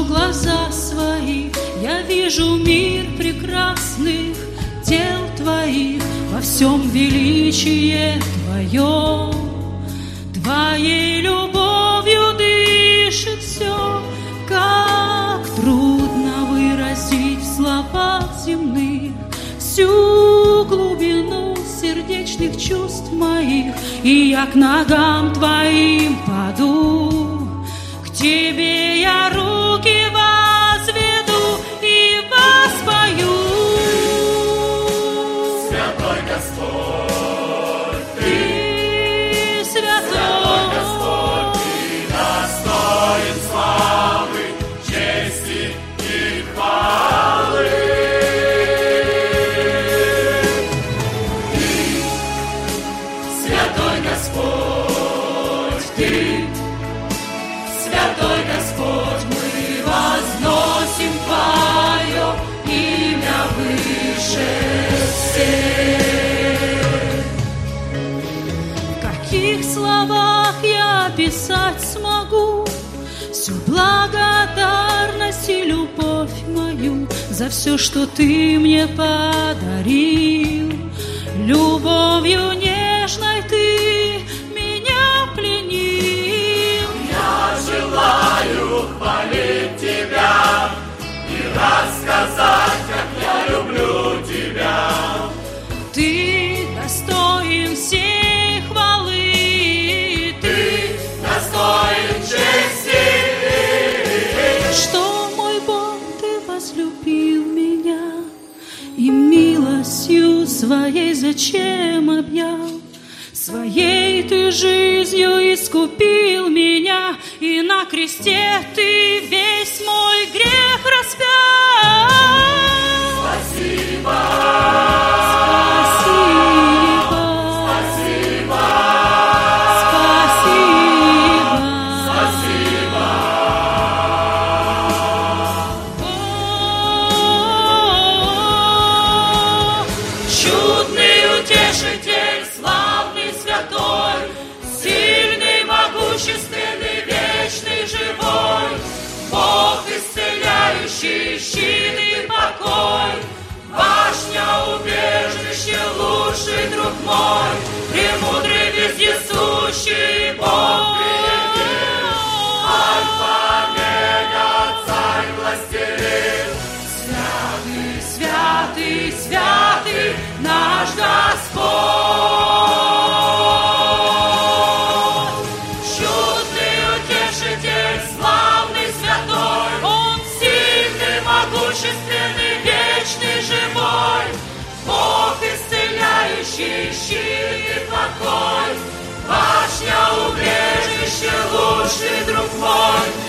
открою глаза свои, я вижу мир прекрасных дел Твоих, во всем величие Твое. Твоей любовью дышит все, как трудно выразить в словах земных всю глубину сердечных чувств моих. И я к ногам Твоим паду, к Тебе я руки возведу и воспою. Святой Господь, Ты Святой Господь, Ты достоин славы, чести и хвалы. Ты, Святой Господь, Ты, Святой Господь, мы возносим Твое имя выше всех. В каких словах я описать смогу всю благодарность и любовь мою за все, что Ты мне подарил. Любовью нежной Ты меня пленил. Я желаю хвалить Тебя и рассказать, как я люблю Тебя. Ты достоин всей хвалы, Ты достоин чести. что, мой Бог, Ты возлюбил меня и милостью Своей зачем объял? Своей Ты жизнью искупил меня, и на кресте Ты весь мой грех распял. Спасибо, Спасибо, спасибо, спасибо. Чудный утешитель, славный святой, сильный, могущественный, вечный, живой, Бог исцеляющий, щит и покой, башня, убежище, лучший друг мой, премудрый, вездесущий Бог предел, Альфа, Омега, Царь, Властелин, святый, святый, святый наш Господь. Чудный утешитель, славный, святой, Он сильный, могущественный, вечный, живой, Бог исцеляющий, щит и покой, башня, убежище, лучший друг мой,